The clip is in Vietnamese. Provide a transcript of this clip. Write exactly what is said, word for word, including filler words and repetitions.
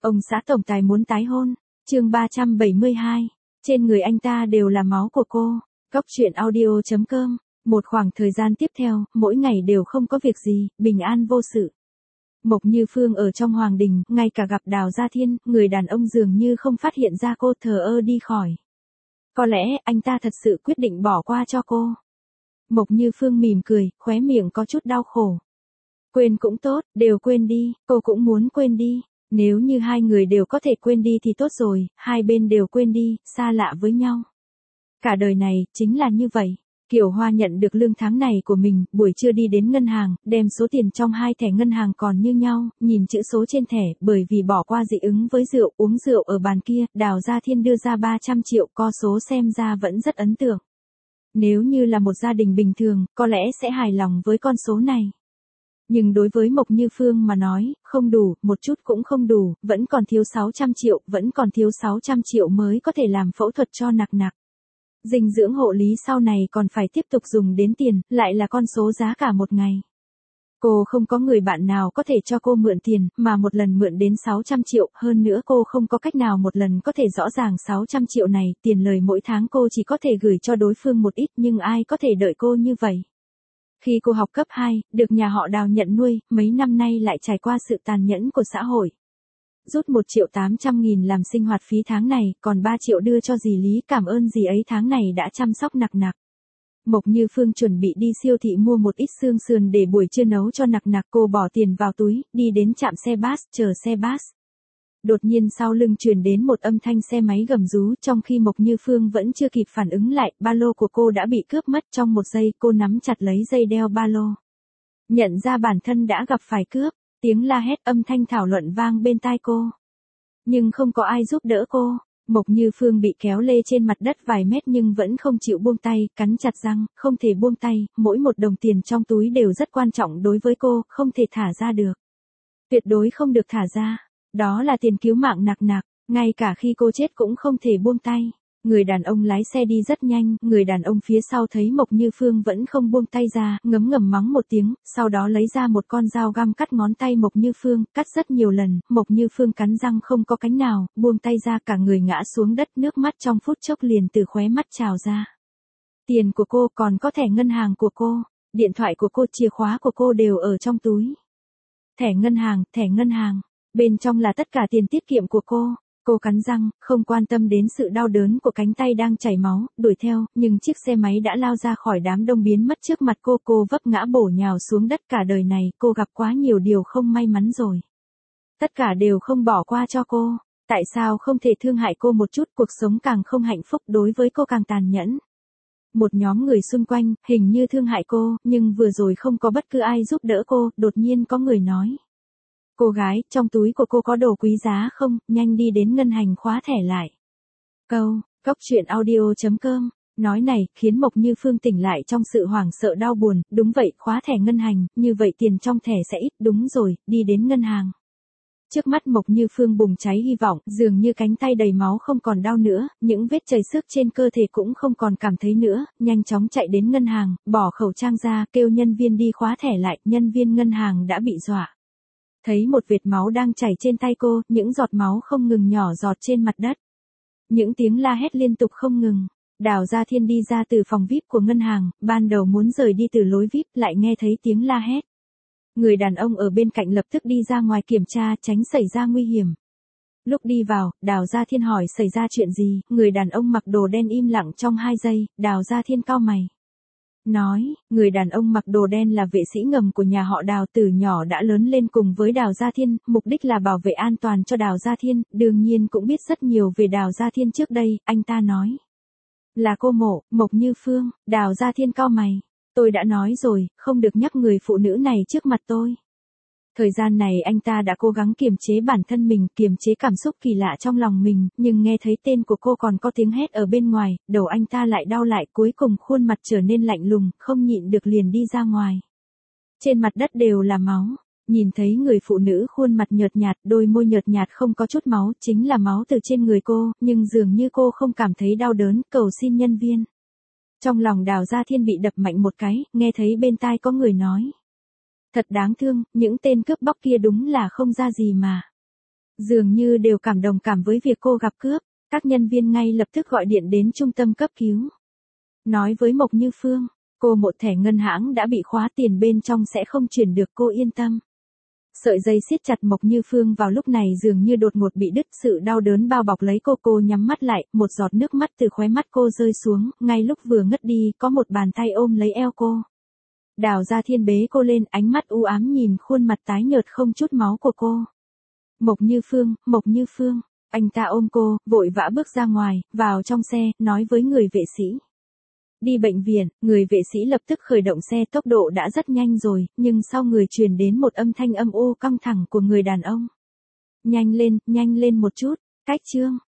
Ông xã tổng tài muốn tái hôn. Chương ba trăm bảy mươi hai. Trên người anh ta đều là máu của cô. Cóc truyện audio chấm com. Một khoảng thời gian tiếp theo, mỗi ngày đều không có việc gì, bình an vô sự. Mộc Như Phương ở trong hoàng đình, ngay cả gặp Đào Gia Thiên, người đàn ông dường như không phát hiện ra cô, thờ ơ đi khỏi. Có lẽ anh ta thật sự quyết định bỏ qua cho cô. Mộc Như Phương mỉm cười, khóe miệng có chút đau khổ. Quên cũng tốt, đều quên đi, cô cũng muốn quên đi. Nếu như hai người đều có thể quên đi thì tốt rồi, hai bên đều quên đi, xa lạ với nhau. Cả đời này, chính là như vậy. Kiều Hoa nhận được lương tháng này của mình, buổi trưa đi đến ngân hàng, đem số tiền trong hai thẻ ngân hàng còn như nhau, nhìn chữ số trên thẻ, bởi vì bỏ qua dị ứng với rượu, uống rượu ở bàn kia, Đào Gia Thiên đưa ra ba trăm triệu, con số xem ra vẫn rất ấn tượng. Nếu như là một gia đình bình thường, có lẽ sẽ hài lòng với con số này. Nhưng đối với Mộc Như Phương mà nói, không đủ, một chút cũng không đủ, vẫn còn thiếu sáu trăm triệu, vẫn còn thiếu sáu trăm triệu mới có thể làm phẫu thuật cho nặc nặc. Dinh dưỡng hộ lý sau này còn phải tiếp tục dùng đến tiền, lại là con số giá cả một ngày. Cô không có người bạn nào có thể cho cô mượn tiền, mà một lần mượn đến sáu trăm triệu, hơn nữa cô không có cách nào một lần có thể rõ ràng sáu trăm triệu này, tiền lời mỗi tháng cô chỉ có thể gửi cho đối phương một ít, nhưng ai có thể đợi cô như vậy. Khi cô học cấp hai, được nhà họ Đào nhận nuôi, mấy năm nay lại trải qua sự tàn nhẫn của xã hội. Rút một triệu tám trăm nghìn làm sinh hoạt phí tháng này, còn ba triệu đưa cho dì Lý, cảm ơn dì ấy tháng này đã chăm sóc nặc nặc. Mộc Như Phương chuẩn bị đi siêu thị mua một ít xương sườn để buổi trưa nấu cho nặc nặc, cô bỏ tiền vào túi, đi đến trạm xe bus, chờ xe bus. Đột nhiên sau lưng truyền đến một âm thanh xe máy gầm rú, trong khi Mộc Như Phương vẫn chưa kịp phản ứng lại, ba lô của cô đã bị cướp mất. Trong một giây, cô nắm chặt lấy dây đeo ba lô. Nhận ra bản thân đã gặp phải cướp, tiếng la hét, âm thanh thảo luận vang bên tai cô. Nhưng không có ai giúp đỡ cô. Mộc Như Phương bị kéo lê trên mặt đất vài mét nhưng vẫn không chịu buông tay, cắn chặt răng, không thể buông tay, mỗi một đồng tiền trong túi đều rất quan trọng đối với cô, không thể thả ra được. Tuyệt đối không được thả ra. Đó là tiền cứu mạng nặc nặc, ngay cả khi cô chết cũng không thể buông tay. Người đàn ông lái xe đi rất nhanh, người đàn ông phía sau thấy Mộc Như Phương vẫn không buông tay ra, ngấm ngầm mắng một tiếng, sau đó lấy ra một con dao găm cắt ngón tay Mộc Như Phương, cắt rất nhiều lần, Mộc Như Phương cắn răng không có cánh nào, buông tay ra, cả người ngã xuống đất, nước mắt trong phút chốc liền từ khóe mắt trào ra. Tiền của cô, còn có thẻ ngân hàng của cô, điện thoại của cô, chìa khóa của cô đều ở trong túi. Thẻ ngân hàng, thẻ ngân hàng. Bên trong là tất cả tiền tiết kiệm của cô. Cô cắn răng, không quan tâm đến sự đau đớn của cánh tay đang chảy máu, đuổi theo, nhưng chiếc xe máy đã lao ra khỏi đám đông biến mất trước mặt cô. Cô vấp ngã bổ nhào xuống đất, cả đời này, cô gặp quá nhiều điều không may mắn rồi. Tất cả đều không bỏ qua cho cô. Tại sao không thể thương hại cô một chút, cuộc sống càng không hạnh phúc, đối với cô càng tàn nhẫn. Một nhóm người xung quanh, hình như thương hại cô, nhưng vừa rồi không có bất cứ ai giúp đỡ cô, đột nhiên có người nói. Cô gái, trong túi của cô có đồ quý giá không, nhanh đi đến ngân hàng khóa thẻ lại. Câu, cóc truyện audio chấm com, nói này, khiến Mộc Như Phương tỉnh lại trong sự hoảng sợ đau buồn, đúng vậy, khóa thẻ ngân hàng, như vậy tiền trong thẻ sẽ ít, đúng rồi, đi đến ngân hàng. Trước mắt Mộc Như Phương bùng cháy hy vọng, dường như cánh tay đầy máu không còn đau nữa, những vết chảy xước trên cơ thể cũng không còn cảm thấy nữa, nhanh chóng chạy đến ngân hàng, bỏ khẩu trang ra, kêu nhân viên đi khóa thẻ lại, nhân viên ngân hàng đã bị dọa. Thấy một vệt máu đang chảy trên tay cô, những giọt máu không ngừng nhỏ giọt trên mặt đất. Những tiếng la hét liên tục không ngừng. Đào Gia Thiên đi ra từ phòng vi ai pi của ngân hàng, ban đầu muốn rời đi từ lối vi ai pi, lại nghe thấy tiếng la hét. Người đàn ông ở bên cạnh lập tức đi ra ngoài kiểm tra, tránh xảy ra nguy hiểm. Lúc đi vào, Đào Gia Thiên hỏi xảy ra chuyện gì, người đàn ông mặc đồ đen im lặng trong hai giây, Đào Gia Thiên cau mày. Nói, người đàn ông mặc đồ đen là vệ sĩ ngầm của nhà họ Đào, từ nhỏ đã lớn lên cùng với Đào Gia Thiên, mục đích là bảo vệ an toàn cho Đào Gia Thiên, đương nhiên cũng biết rất nhiều về Đào Gia Thiên trước đây, anh ta nói. Là cô Mộ, Mộc Như Phương, Đào Gia Thiên cau mày. Tôi đã nói rồi, không được nhắc người phụ nữ này trước mặt tôi. Thời gian này anh ta đã cố gắng kiềm chế bản thân mình, kiềm chế cảm xúc kỳ lạ trong lòng mình, nhưng nghe thấy tên của cô còn có tiếng hét ở bên ngoài, đầu anh ta lại đau lại, cuối cùng khuôn mặt trở nên lạnh lùng, không nhịn được liền đi ra ngoài. Trên mặt đất đều là máu, nhìn thấy người phụ nữ khuôn mặt nhợt nhạt, đôi môi nhợt nhạt không có chút máu, chính là máu từ trên người cô, nhưng dường như cô không cảm thấy đau đớn, cầu xin nhân viên. Trong lòng Đào Gia Thiên bị đập mạnh một cái, nghe thấy bên tai có người nói. Thật đáng thương, những tên cướp bóc kia đúng là không ra gì mà. Dường như đều cảm đồng cảm với việc cô gặp cướp, các nhân viên ngay lập tức gọi điện đến trung tâm cấp cứu. Nói với Mộc Như Phương, cô một thẻ ngân hãng đã bị khóa, tiền bên trong sẽ không chuyển được, cô yên tâm. Sợi dây siết chặt Mộc Như Phương vào lúc này dường như đột ngột bị đứt, sự đau đớn bao bọc lấy cô, cô nhắm mắt lại, một giọt nước mắt từ khóe mắt cô rơi xuống, ngay lúc vừa ngất đi, có một bàn tay ôm lấy eo cô. Đào Gia Thiên bế cô lên, ánh mắt u ám nhìn khuôn mặt tái nhợt không chút máu của cô. Mộc Như Phương, Mộc Như Phương, anh ta ôm cô, vội vã bước ra ngoài, vào trong xe, nói với người vệ sĩ. Đi bệnh viện, người vệ sĩ lập tức khởi động xe, tốc độ đã rất nhanh rồi, nhưng sau người truyền đến một âm thanh âm u căng thẳng của người đàn ông. Nhanh lên, nhanh lên một chút, cách Trương.